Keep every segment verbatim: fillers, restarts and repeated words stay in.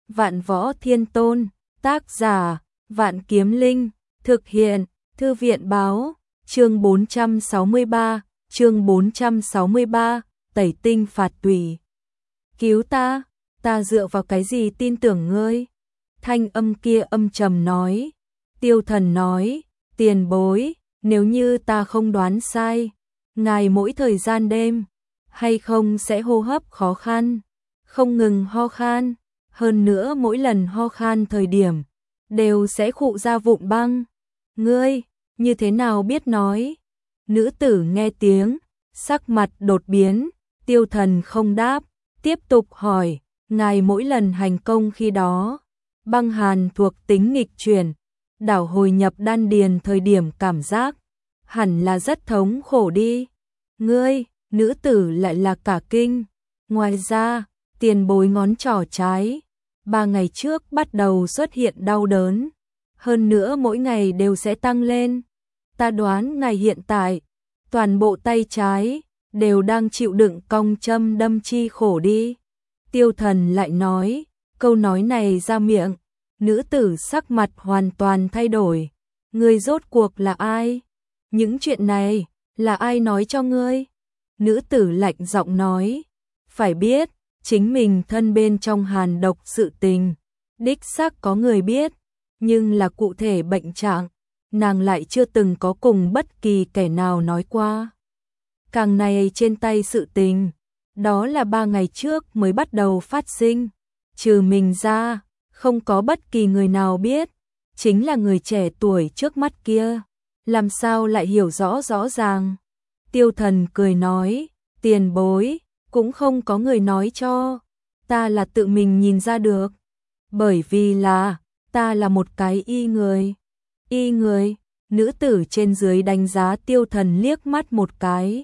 Vạn Võ Thiên Tôn, tác giả, Vạn Kiếm Linh, thực hiện, Thư viện báo, chương bốn trăm sáu mươi ba, chương bốn trăm sáu mươi ba, tẩy tinh phạt tùy. Cứu ta, ta dựa vào cái gì tin tưởng ngươi? Thanh âm kia âm trầm nói. Tiêu Thần nói, tiền bối, nếu như ta không đoán sai, ngài mỗi thời gian đêm, hay không sẽ hô hấp khó khăn, không ngừng ho khan, hơn nữa mỗi lần ho khan thời điểm, đều sẽ khụ ra vụn băng. Ngươi, như thế nào biết nói? Nữ tử nghe tiếng, sắc mặt đột biến, Tiêu Thần không đáp, tiếp tục hỏi, ngài mỗi lần hành công khi đó, băng hàn thuộc tính nghịch chuyển, đảo hồi nhập đan điền thời điểm cảm giác, hẳn là rất thống khổ đi. Ngươi, nữ tử lại là cả kinh. Ngoài ra, tiền bối ngón trỏ trái, ba ngày trước bắt đầu xuất hiện đau đớn, hơn nữa mỗi ngày đều sẽ tăng lên. Ta đoán ngài hiện tại, toàn bộ tay trái, đều đang chịu đựng cong châm đâm chi khổ đi. Tiêu Thần lại nói, câu nói này ra miệng, nữ tử sắc mặt hoàn toàn thay đổi. Ngươi rốt cuộc là ai? Những chuyện này, là ai nói cho ngươi? Nữ tử lạnh giọng nói, phải biết, chính mình thân bên trong hàn độc sự tình, đích xác có người biết, nhưng là cụ thể bệnh trạng, nàng lại chưa từng có cùng bất kỳ kẻ nào nói qua. Càng này trên tay sự tình, đó là ba ngày trước mới bắt đầu phát sinh, trừ mình ra, không có bất kỳ người nào biết, chính là người trẻ tuổi trước mắt kia, làm sao lại hiểu rõ rõ ràng. Tiêu Thần cười nói, tiền bối, cũng không có người nói cho, ta là tự mình nhìn ra được, bởi vì là, ta là một cái y người. Y người, nữ tử trên dưới đánh giá Tiêu Thần liếc mắt một cái.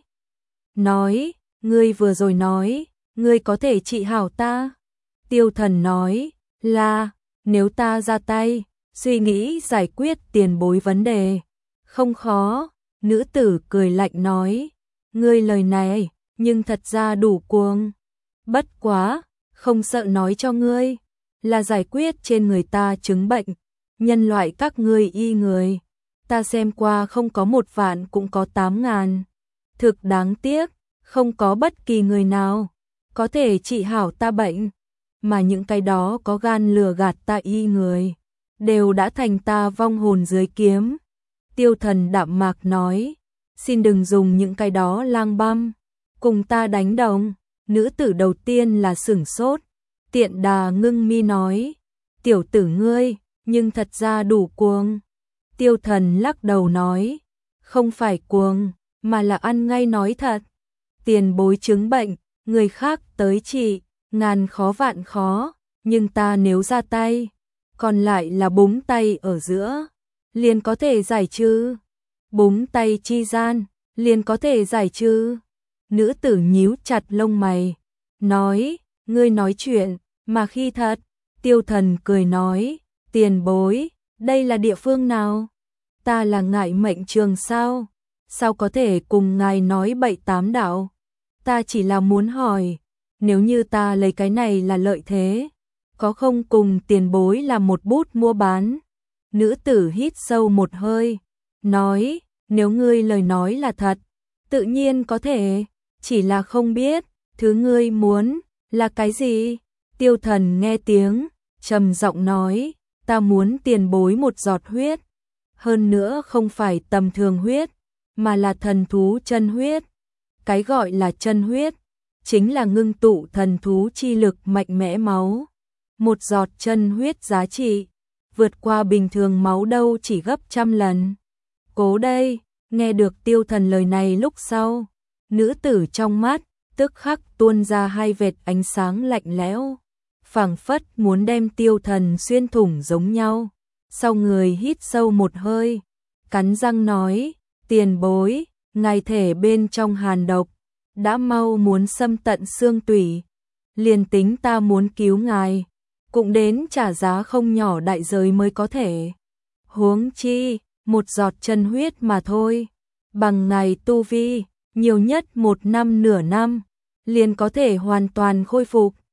Nói, ngươi vừa rồi nói, ngươi có thể trị hảo ta. Tiêu Thần nói, là, nếu ta ra tay, suy nghĩ giải quyết tiền bối vấn đề, không khó. Nữ tử cười lạnh nói, ngươi lời này, nhưng thật ra đủ cuồng. Bất quá, không sợ nói cho ngươi, là giải quyết trên người ta chứng bệnh, nhân loại các ngươi y người, ta xem qua không có một vạn cũng có tám ngàn. Thực đáng tiếc, không có bất kỳ người nào có thể trị hảo ta bệnh, mà những cái đó có gan lừa gạt ta y người, đều đã thành ta vong hồn dưới kiếm. Tiêu Thần đạm mạc nói, xin đừng dùng những cái đó lang băm, cùng ta đánh đồng. Nữ tử đầu tiên là sửng sốt, tiện đà ngưng mi nói, tiểu tử ngươi, nhưng thật ra đủ cuồng. Tiêu Thần lắc đầu nói, không phải cuồng, mà là ăn ngay nói thật. Tiền bối chứng bệnh, người khác tới trị, ngàn khó vạn khó, nhưng ta nếu ra tay, còn lại là búng tay ở giữa, liền có thể giải trừ. Búng tay chi gian, liền có thể giải trừ. Nữ tử nhíu chặt lông mày, nói, ngươi nói chuyện, mà khi thật. Tiêu Thần cười nói, tiền bối, đây là địa phương nào? Ta là Ngại Mệnh Trường sao? Sao có thể cùng ngài nói bậy tám đạo? Ta chỉ là muốn hỏi, nếu như ta lấy cái này là lợi thế, có không cùng tiền bối làm một bút mua bán? Nữ tử hít sâu một hơi, nói, nếu ngươi lời nói là thật, tự nhiên có thể, chỉ là không biết, thứ ngươi muốn, là cái gì? Tiêu Thần nghe tiếng, trầm giọng nói, ta muốn tiền bối một giọt huyết, hơn nữa không phải tầm thường huyết, mà là thần thú chân huyết. Cái gọi là chân huyết, chính là ngưng tụ thần thú chi lực mạnh mẽ máu. Một giọt chân huyết giá trị, vượt qua bình thường máu đâu chỉ gấp trăm lần. Cố đây, nghe được Tiêu Thần lời này lúc sau, nữ tử trong mắt, tức khắc tuôn ra hai vệt ánh sáng lạnh lẽo, phảng phất muốn đem Tiêu Thần xuyên thủng giống nhau. Sau người hít sâu một hơi, cắn răng nói, tiền bối, ngài thể bên trong hàn độc, đã mau muốn xâm tận xương tủy, liền tính ta muốn cứu ngài, cũng đến trả giá không nhỏ đại giới mới có thể. Huống chi, một giọt chân huyết mà thôi, bằng ngài tu vi, nhiều nhất một năm nửa năm, liền có thể hoàn toàn khôi phục.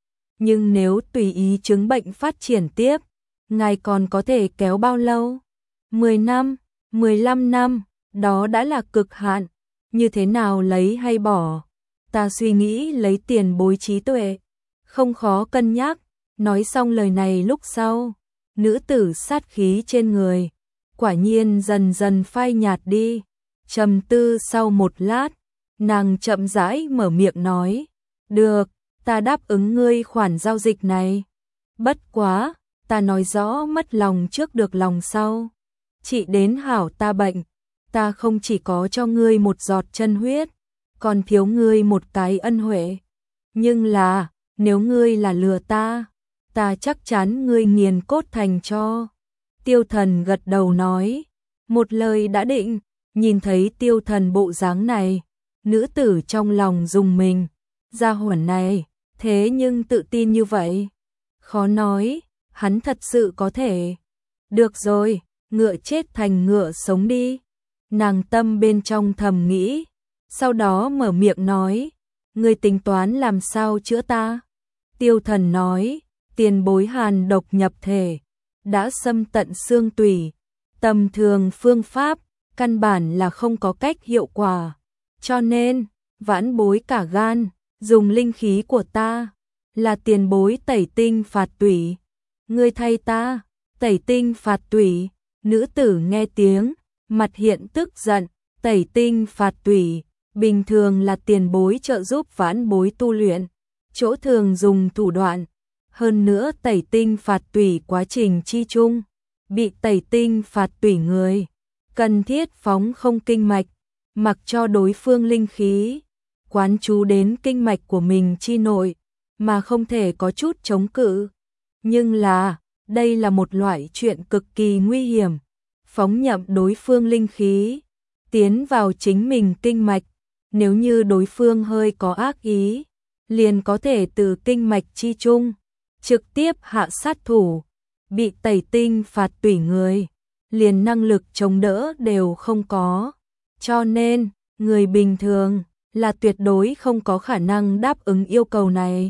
nhưng nếu tùy ý chứng bệnh phát triển tiếp, ngài còn có thể kéo bao lâu? mười năm, mười lăm năm, đó đã là cực hạn, như thế nào lấy hay bỏ? Ta suy nghĩ lấy tiền bối trí tuệ, không khó cân nhắc. Nói xong lời này lúc sau, nữ tử sát khí trên người quả nhiên dần dần phai nhạt đi. Trầm tư sau một lát, nàng chậm rãi mở miệng nói, được, ta đáp ứng ngươi khoản giao dịch này. Bất quá, ta nói rõ mất lòng trước được lòng sau. Chị đến hảo ta bệnh, ta không chỉ có cho ngươi một giọt chân huyết, còn thiếu ngươi một cái ân huệ. Nhưng là, nếu ngươi là lừa ta, ta chắc chắn ngươi nghiền cốt thành cho. Tiêu Thần gật đầu nói, một lời đã định. Nhìn thấy Tiêu Thần bộ dáng này, nữ tử trong lòng rùng mình, gia hỏa này, thế nhưng tự tin như vậy. Khó nói, hắn thật sự có thể. Được rồi, ngựa chết thành ngựa sống đi. Nàng tâm bên trong thầm nghĩ, sau đó mở miệng nói, ngươi tính toán làm sao chữa ta? Tiêu Thần nói, tiền bối hàn độc nhập thể, đã xâm tận xương tủy, tầm thường phương pháp, căn bản là không có cách hiệu quả. Cho nên, vãn bối cả gan, dùng linh khí của ta, là tiền bối tẩy tinh phạt tủy. Ngươi thay ta, tẩy tinh phạt tủy, nữ tử nghe tiếng, mặt hiện tức giận, tẩy tinh phạt tủy, bình thường là tiền bối trợ giúp vãn bối tu luyện, chỗ thường dùng thủ đoạn. Hơn nữa tẩy tinh phạt tủy quá trình chi chung, bị tẩy tinh phạt tủy người, cần thiết phóng không kinh mạch, mặc cho đối phương linh khí, quán chú đến kinh mạch của mình chi nội, mà không thể có chút chống cự. Nhưng là, đây là một loại chuyện cực kỳ nguy hiểm, phóng nhậm đối phương linh khí, tiến vào chính mình kinh mạch, nếu như đối phương hơi có ác ý, liền có thể từ kinh mạch chi chung, trực tiếp hạ sát thủ, bị tẩy tinh phạt tủy người, liền năng lực chống đỡ đều không có. Cho nên, người bình thường là tuyệt đối không có khả năng đáp ứng yêu cầu này.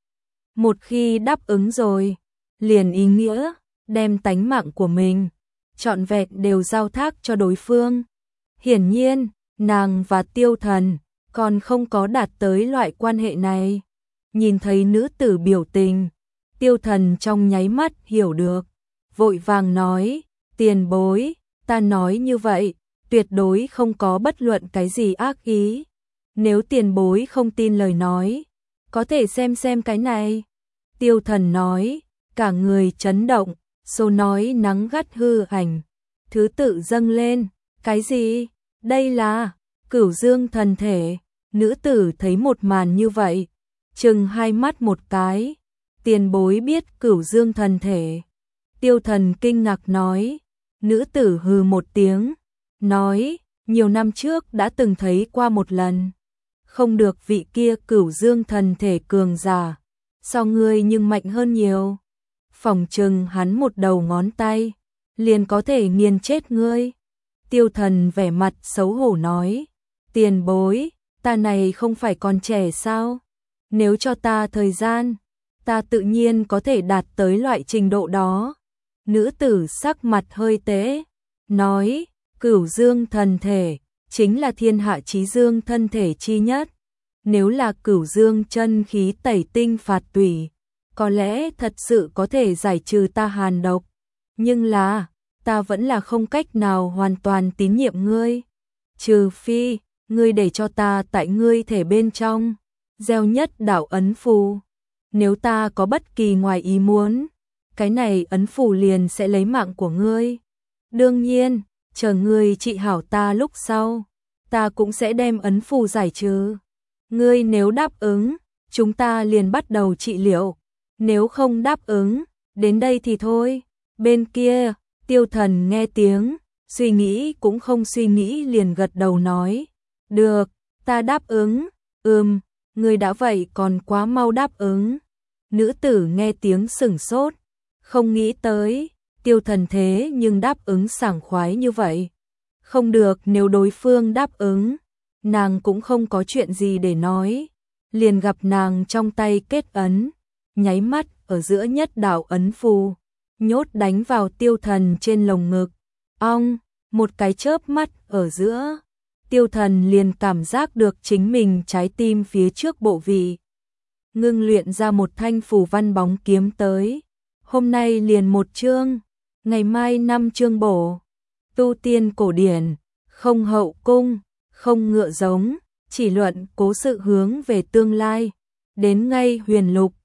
Một khi đáp ứng rồi, liền ý nghĩa đem tánh mạng của mình trọn vẹn đều giao thác cho đối phương. Hiển nhiên, nàng và Tiêu Thần còn không có đạt tới loại quan hệ này. Nhìn thấy nữ tử biểu tình, Tiêu Thần trong nháy mắt hiểu được, vội vàng nói, tiền bối, ta nói như vậy, tuyệt đối không có bất luận cái gì ác ý. Nếu tiền bối không tin lời nói, có thể xem xem cái này. Tiêu Thần nói, cả người chấn động, số nói nắng gắt hư ảnh, thứ tự dâng lên, cái gì? Đây là Cửu Dương thần thể. Nữ tử thấy một màn như vậy, chừng hai mắt một cái, tiền bối biết Cửu Dương thần thể. Tiêu Thần kinh ngạc nói, nữ tử hừ một tiếng, nói, nhiều năm trước đã từng thấy qua một lần, không được vị kia Cửu Dương thần thể cường giả, so ngươi nhưng mạnh hơn nhiều. Phỏng chừng hắn một đầu ngón tay, liền có thể nghiền chết ngươi. Tiêu Thần vẻ mặt xấu hổ nói, tiền bối, ta này không phải còn trẻ sao? Nếu cho ta thời gian, ta tự nhiên có thể đạt tới loại trình độ đó. Nữ tử sắc mặt hơi tế, nói, Cửu Dương thần thể, chính là thiên hạ chí dương thân thể chi nhất. Nếu là Cửu Dương chân khí tẩy tinh phạt tủy, có lẽ thật sự có thể giải trừ ta hàn độc. Nhưng là, ta vẫn là không cách nào hoàn toàn tín nhiệm ngươi. Trừ phi, ngươi để cho ta tại ngươi thể bên trong, gieo nhất đạo ấn phù. Nếu ta có bất kỳ ngoài ý muốn, cái này ấn phù liền sẽ lấy mạng của ngươi. Đương nhiên, chờ ngươi trị hảo ta lúc sau, ta cũng sẽ đem ấn phù giải trừ. Ngươi nếu đáp ứng, chúng ta liền bắt đầu trị liệu. Nếu không đáp ứng, đến đây thì thôi. Bên kia, Tiêu Thần nghe tiếng, suy nghĩ cũng không suy nghĩ liền gật đầu nói, được, ta đáp ứng. Ừm, ngươi đã vậy còn quá mau đáp ứng. Nữ tử nghe tiếng sửng sốt, không nghĩ tới, Tiêu Thần thế nhưng đáp ứng sảng khoái như vậy. Không được, nếu đối phương đáp ứng, nàng cũng không có chuyện gì để nói, liền gặp nàng trong tay kết ấn, nháy mắt ở giữa nhất đạo ấn phù, nhốt đánh vào Tiêu Thần trên lồng ngực. Ong, một cái chớp mắt ở giữa, Tiêu Thần liền cảm giác được chính mình trái tim phía trước bộ vị. Ngưng luyện ra một thanh phù văn bóng kiếm tới. Hôm nay liền một chương, ngày mai năm chương bổ. Tu tiên cổ điển, không hậu cung, không ngựa giống, chỉ luận cố sự hướng về tương lai. Đến ngay huyền lục,